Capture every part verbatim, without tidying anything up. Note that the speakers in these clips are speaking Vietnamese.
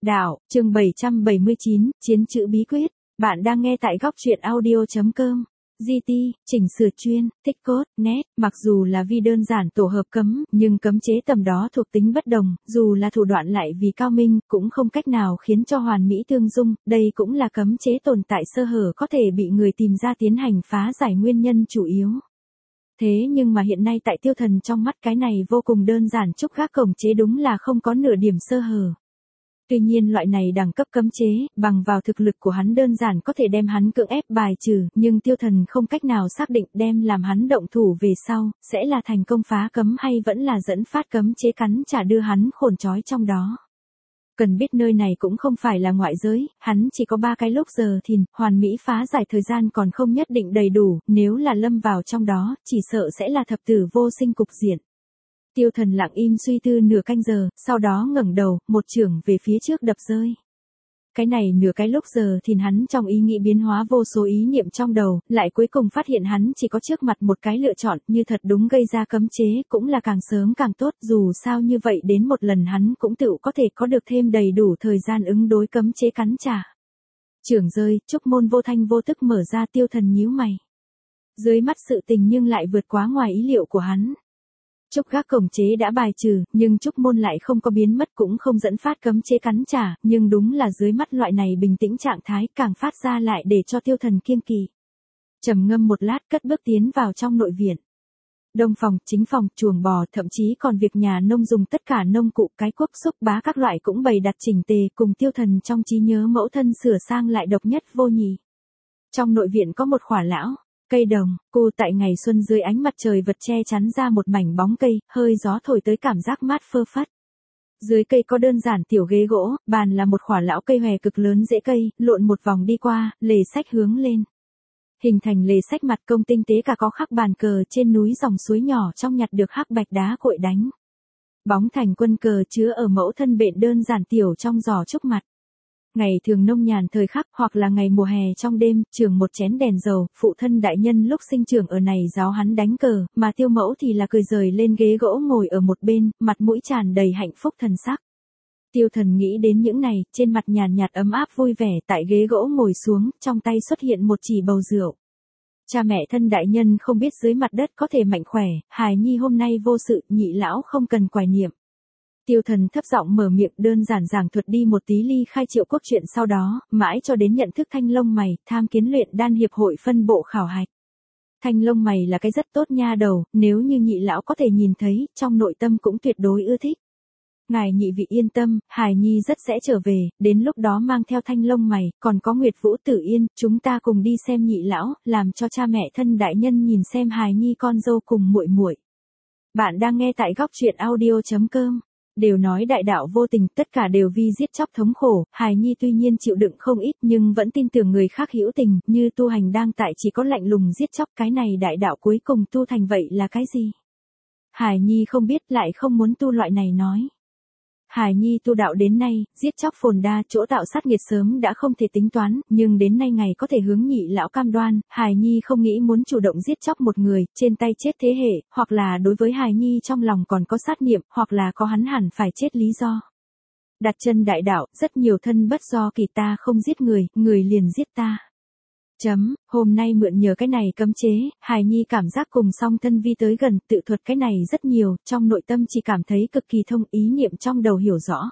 Đạo, chương bảy trăm bảy mươi chín, Chiến chữ bí quyết. Bạn đang nghe tại góc truyện audio.com. giê tê, chỉnh sửa chuyên, tích code, net. Mặc dù là vi đơn giản tổ hợp cấm, nhưng cấm chế tầm đó thuộc tính bất đồng, dù là thủ đoạn lại vì cao minh, cũng không cách nào khiến cho hoàn mỹ tương dung. Đây cũng là cấm chế tồn tại sơ hở có thể bị người tìm ra tiến hành phá giải nguyên nhân chủ yếu. Thế nhưng mà hiện nay tại Tiêu Thần trong mắt cái này vô cùng đơn giản trúc gác cổng chế đúng là không có nửa điểm sơ hở. Tuy nhiên loại này đẳng cấp cấm chế, bằng vào thực lực của hắn đơn giản có thể đem hắn cưỡng ép bài trừ, nhưng Tiêu Thần không cách nào xác định đem làm hắn động thủ về sau, sẽ là thành công phá cấm hay vẫn là dẫn phát cấm chế cắn trả đưa hắn khổn trói trong đó. Cần biết nơi này cũng không phải là ngoại giới, hắn chỉ có ba cái lúc giờ thìn, hoàn mỹ phá giải thời gian còn không nhất định đầy đủ, nếu là lâm vào trong đó, chỉ sợ sẽ là thập tử vô sinh cục diện. Tiêu Thần lặng im suy tư nửa canh giờ, sau đó ngẩng đầu, một chưởng về phía trước đập rơi. Cái này nửa cái lúc giờ thì hắn trong ý nghĩ biến hóa vô số ý niệm trong đầu, lại cuối cùng phát hiện hắn chỉ có trước mặt một cái lựa chọn, như thật đúng gây ra cấm chế, cũng là càng sớm càng tốt, dù sao như vậy đến một lần hắn cũng tự có thể có được thêm đầy đủ thời gian ứng đối cấm chế cắn trả. Chưởng rơi, trúc môn vô thanh vô tức mở ra. Tiêu Thần nhíu mày. Dưới mắt sự tình nhưng lại vượt quá ngoài ý liệu của hắn. Trúc gác cổng chế đã bài trừ, nhưng trúc môn lại không có biến mất cũng không dẫn phát cấm chế cắn trả, nhưng đúng là dưới mắt loại này bình tĩnh trạng thái càng phát ra lại để cho Tiêu Thần kiêng kỵ. Trầm ngâm một lát cất bước tiến vào trong nội viện. Đông phòng, chính phòng, chuồng bò, thậm chí còn việc nhà nông dùng tất cả nông cụ, cái cuốc xúc bá các loại cũng bày đặt chỉnh tề, cùng Tiêu Thần trong trí nhớ mẫu thân sửa sang lại độc nhất vô nhị. Trong nội viện có một khỏa lão cây đồng, cô tại ngày xuân dưới ánh mặt trời vật che chắn ra một mảnh bóng cây, hơi gió thổi tới cảm giác mát phơ phất. Dưới cây có đơn giản tiểu ghế gỗ, bàn là một khỏa lão cây hòe cực lớn rễ cây, lộn một vòng đi qua, lề sách hướng lên. Hình thành lề sách mặt công tinh tế cả có khắc bàn cờ trên núi dòng suối nhỏ trong nhặt được hắc bạch đá cội đánh. Bóng thành quân cờ chứa ở mẫu thân bện đơn giản tiểu trong giỏ trúc mặt. Ngày thường nông nhàn thời khắc hoặc là ngày mùa hè trong đêm, trường một chén đèn dầu, phụ thân đại nhân lúc sinh trưởng ở này giáo hắn đánh cờ, mà Tiêu mẫu thì là cười rời lên ghế gỗ ngồi ở một bên, mặt mũi tràn đầy hạnh phúc thần sắc. Tiêu Thần nghĩ đến những này, trên mặt nhàn nhạt ấm áp vui vẻ, tại ghế gỗ ngồi xuống, trong tay xuất hiện một chỉ bầu rượu. Cha mẹ thân đại nhân không biết dưới mặt đất có thể mạnh khỏe, hài nhi hôm nay vô sự, nhị lão không cần quài niệm. Tiêu Thần thấp giọng mở miệng đơn giản giảng thuật đi một tí ly khai Triệu Quốc chuyện sau đó, mãi cho đến nhận thức Thanh Long Mày, tham kiến luyện đan hiệp hội phân bộ khảo hạch. Thanh Long Mày là cái rất tốt nha đầu, nếu như nhị lão có thể nhìn thấy, trong nội tâm cũng tuyệt đối ưa thích. Ngài nhị vị yên tâm, hài nhi rất sẽ trở về, đến lúc đó mang theo Thanh Long Mày, còn có Nguyệt Vũ Tử Yên, chúng ta cùng đi xem nhị lão, làm cho cha mẹ thân đại nhân nhìn xem hài nhi con dâu cùng muội muội. Bạn đang nghe tại góc truyện audio.com. Đều nói đại đạo vô tình, tất cả đều vì giết chóc thống khổ, hài nhi tuy nhiên chịu đựng không ít nhưng vẫn tin tưởng người khác hữu tình, như tu hành đang tại chỉ có lạnh lùng giết chóc, cái này đại đạo cuối cùng tu thành vậy là cái gì? Hài nhi không biết, lại không muốn tu loại này nói. Hài nhi tu đạo đến nay, giết chóc phồn đa, chỗ tạo sát nghiệt sớm đã không thể tính toán, nhưng đến nay ngày có thể hướng nhị lão cam đoan, hài nhi không nghĩ muốn chủ động giết chóc một người, trên tay chết thế hệ, hoặc là đối với hài nhi trong lòng còn có sát niệm, hoặc là có hắn hẳn phải chết lý do. Đặt chân đại đạo, rất nhiều thân bất do kỳ, ta không giết người, người liền giết ta. Chấm, hôm nay mượn nhờ cái này cấm chế, hài nhi cảm giác cùng song thân vi tới gần, tự thuật cái này rất nhiều, trong nội tâm chỉ cảm thấy cực kỳ thông, ý niệm trong đầu hiểu rõ.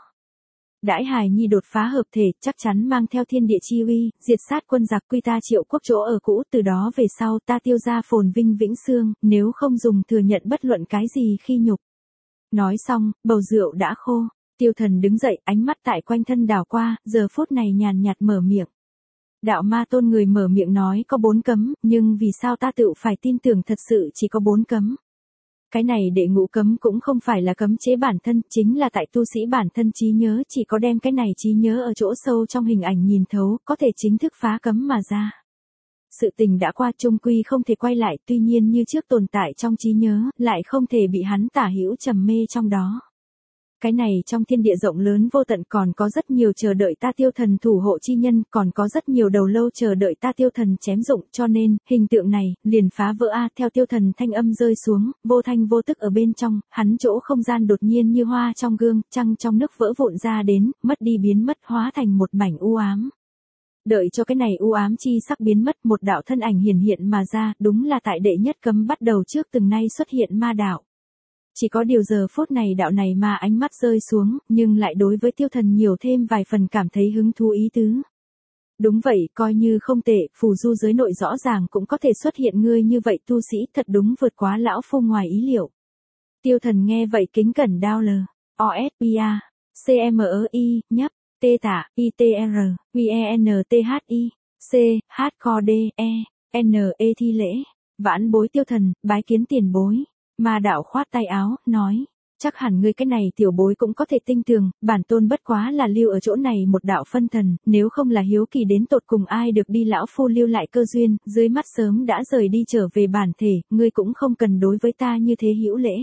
Đãi hài nhi đột phá hợp thể, chắc chắn mang theo thiên địa chi uy, diệt sát quân giặc quy ta Triệu Quốc chỗ ở cũ, từ đó về sau ta Tiêu gia phồn vinh vĩnh xương, nếu không dùng thừa nhận bất luận cái gì khi nhục. Nói xong, bầu rượu đã khô, Tiêu Thần đứng dậy, ánh mắt tại quanh thân đảo qua, giờ phút này nhàn nhạt mở miệng. Đạo ma tôn người mở miệng nói có bốn cấm, nhưng vì sao ta tự phải tin tưởng thật sự chỉ có bốn cấm? Cái này đệ ngũ cấm cũng không phải là cấm chế bản thân, chính là tại tu sĩ bản thân trí nhớ, chỉ có đem cái này trí nhớ ở chỗ sâu trong hình ảnh nhìn thấu, có thể chính thức phá cấm mà ra. Sự tình đã qua chung quy không thể quay lại, tuy nhiên như trước tồn tại trong trí nhớ, lại không thể bị hắn tả hữu trầm mê trong đó. cái này trong thiên địa rộng lớn vô tận còn có rất nhiều chờ đợi ta tiêu thần thủ hộ chi nhân, còn có rất nhiều đầu lâu chờ đợi ta tiêu thần chém dụng, cho nên, hình tượng này, liền phá vỡ a theo tiêu thần thanh âm rơi xuống, vô thanh vô tức ở bên trong, hắn chỗ không gian đột nhiên như hoa trong gương, trăng trong nước vỡ vụn ra đến, mất đi biến mất hóa thành một mảnh u ám. Đợi cho cái này u ám chi sắc biến mất, một đạo thân ảnh hiển hiện mà ra, đúng là tại đệ nhất cấm bắt đầu trước từng nay xuất hiện ma đạo. Chỉ có điều giờ phút này đạo này mà ánh mắt rơi xuống, nhưng lại đối với tiêu thần nhiều thêm vài phần cảm thấy hứng thú ý tứ. Đúng vậy, coi như không tệ, phù du giới nội rõ ràng cũng có thể xuất hiện ngươi như vậy tu sĩ, thật đúng vượt quá lão phu ngoài ý liệu. Tiêu thần nghe vậy kính cẩn đao lờ, o ét pê a, xê em e i, nhấp, T tả, I T R, W E N T H I, C, H co D, E, N E thi lễ, vãn bối tiêu thần, bái kiến tiền bối. Ma đạo khoát tay áo, nói, chắc hẳn ngươi cái này tiểu bối cũng có thể tinh tường, bản tôn bất quá là lưu ở chỗ này một đạo phân thần, nếu không là hiếu kỳ đến tột cùng ai được đi lão phu lưu lại cơ duyên, dưới mắt sớm đã rời đi trở về bản thể, ngươi cũng không cần đối với ta như thế hữu lễ.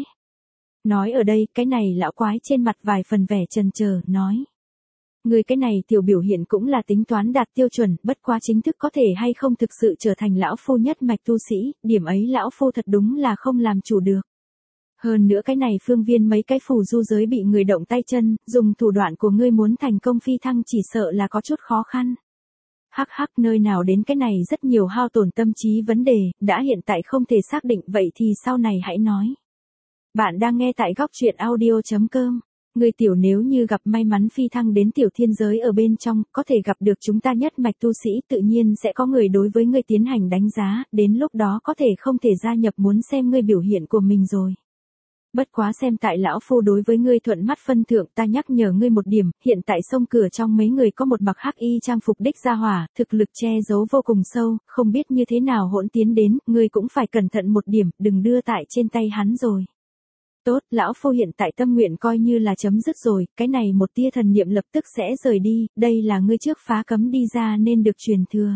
Nói ở đây, cái này lão quái trên mặt vài phần vẻ chần chờ, nói. Người cái này tiểu biểu hiện cũng là tính toán đạt tiêu chuẩn, bất quá chính thức có thể hay không thực sự trở thành lão phu nhất mạch tu sĩ, điểm ấy lão phu thật đúng là không làm chủ được. Hơn nữa cái này phương viên mấy cái phù du giới bị người động tay chân, dùng thủ đoạn của ngươi muốn thành công phi thăng chỉ sợ là có chút khó khăn. Hắc hắc, nơi nào đến cái này rất nhiều hao tổn tâm trí vấn đề, đã hiện tại không thể xác định, vậy thì sau này hãy nói. Bạn đang nghe tại góc truyện audio chấm com. Người tiểu nếu như gặp may mắn phi thăng đến tiểu thiên giới ở bên trong, có thể gặp được chúng ta nhất mạch tu sĩ, tự nhiên sẽ có người đối với ngươi tiến hành đánh giá, đến lúc đó có thể không thể gia nhập muốn xem ngươi biểu hiện của mình rồi. Bất quá xem tại lão phu đối với ngươi thuận mắt phân thượng, ta nhắc nhở ngươi một điểm, hiện tại sông cửa trong mấy người có một mặc hắc y trang phục đích gia hỏa, thực lực che giấu vô cùng sâu, không biết như thế nào hỗn tiến đến, ngươi cũng phải cẩn thận một điểm, đừng đưa tại trên tay hắn rồi. Tốt, lão phu hiện tại tâm nguyện coi như là chấm dứt rồi, cái này một tia thần niệm lập tức sẽ rời đi, đây là ngươi trước phá cấm đi ra nên được truyền thừa.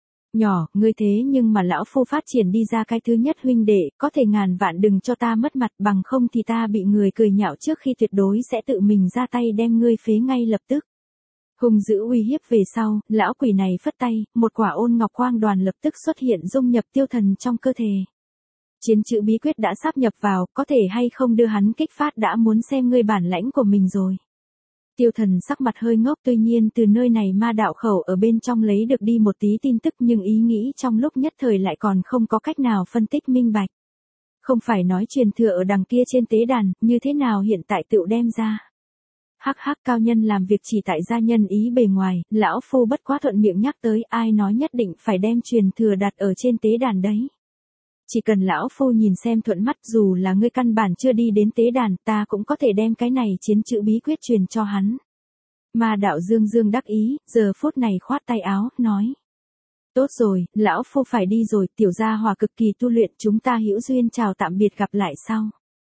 Nhỏ, ngươi thế nhưng mà lão phu phát triển đi ra cái thứ nhất huynh đệ, có thể ngàn vạn đừng cho ta mất mặt, bằng không thì ta bị người cười nhạo trước khi tuyệt đối sẽ tự mình ra tay đem ngươi phế ngay lập tức. Hùng dữ uy hiếp về sau, lão quỷ này phất tay, một quả ôn ngọc quang đoàn lập tức xuất hiện dung nhập tiêu thần trong cơ thể. Chiến chữ bí quyết đã sáp nhập vào, có thể hay không đưa hắn kích phát đã muốn xem ngươi bản lãnh của mình rồi. Tiêu thần sắc mặt hơi ngốc, tuy nhiên từ nơi này ma đạo khẩu ở bên trong lấy được đi một tí tin tức, nhưng ý nghĩ trong lúc nhất thời lại còn không có cách nào phân tích minh bạch. Không phải nói truyền thừa ở đằng kia trên tế đàn, như thế nào hiện tại tự đem ra. Hắc hắc, cao nhân làm việc chỉ tại gia nhân ý bề ngoài, lão phu bất quá thuận miệng nhắc tới, ai nói nhất định phải đem truyền thừa đặt ở trên tế đàn đấy. Chỉ cần lão phu nhìn xem thuận mắt, dù là ngươi căn bản chưa đi đến tế đàn, ta cũng có thể đem cái này chiến chữ bí quyết truyền cho hắn. Ma đạo dương dương đắc ý, giờ phút này khoát tay áo, nói. Tốt rồi, lão phu phải đi rồi, tiểu gia hòa cực kỳ tu luyện, chúng ta hữu duyên chào tạm biệt, gặp lại sau.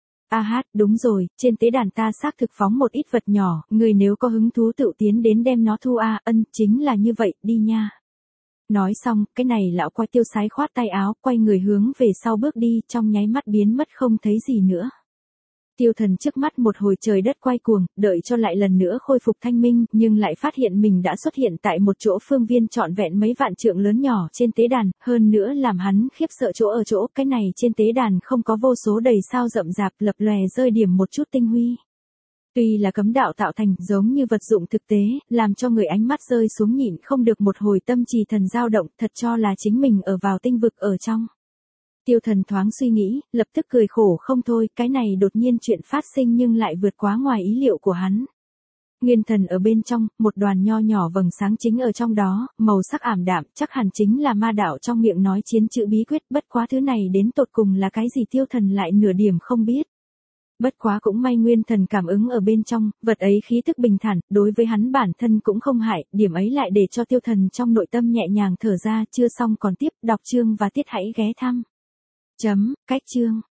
A hát, đúng rồi, trên tế đàn ta xác thực phóng một ít vật nhỏ, người nếu có hứng thú tự tiến đến đem nó thu a, ân, chính là như vậy, đi nha. Nói xong, cái này lão quái tiêu sái khoát tay áo, quay người hướng về sau bước đi, trong nháy mắt biến mất không thấy gì nữa. Tiêu thần trước mắt một hồi trời đất quay cuồng, đợi cho lại lần nữa khôi phục thanh minh, nhưng lại phát hiện mình đã xuất hiện tại một chỗ phương viên trọn vẹn mấy vạn trượng lớn nhỏ trên tế đàn, hơn nữa làm hắn khiếp sợ chỗ ở chỗ, cái này trên tế đàn không có vô số đầy sao rậm rạp lập lòe rơi điểm một chút tinh huy. Tuy là cấm đạo tạo thành, giống như vật dụng thực tế, làm cho người ánh mắt rơi xuống nhịn không được một hồi tâm trì thần dao động, thật cho là chính mình ở vào tinh vực ở trong. Tiêu thần thoáng suy nghĩ, lập tức cười khổ không thôi, cái này đột nhiên chuyện phát sinh nhưng lại vượt quá ngoài ý liệu của hắn. Nguyên thần ở bên trong, một đoàn nho nhỏ vầng sáng chính ở trong đó, màu sắc ảm đạm, chắc hẳn chính là ma đạo trong miệng nói chiến chữ bí quyết, bất quá thứ này đến tột cùng là cái gì tiêu thần lại nửa điểm không biết. Bất quá cũng may nguyên thần cảm ứng ở bên trong, vật ấy khí thức bình thản, đối với hắn bản thân cũng không hại, điểm ấy lại để cho tiêu thần trong nội tâm nhẹ nhàng thở ra, chưa xong còn tiếp, đọc chương và tiết hãy ghé thăm. Chấm, cách chương.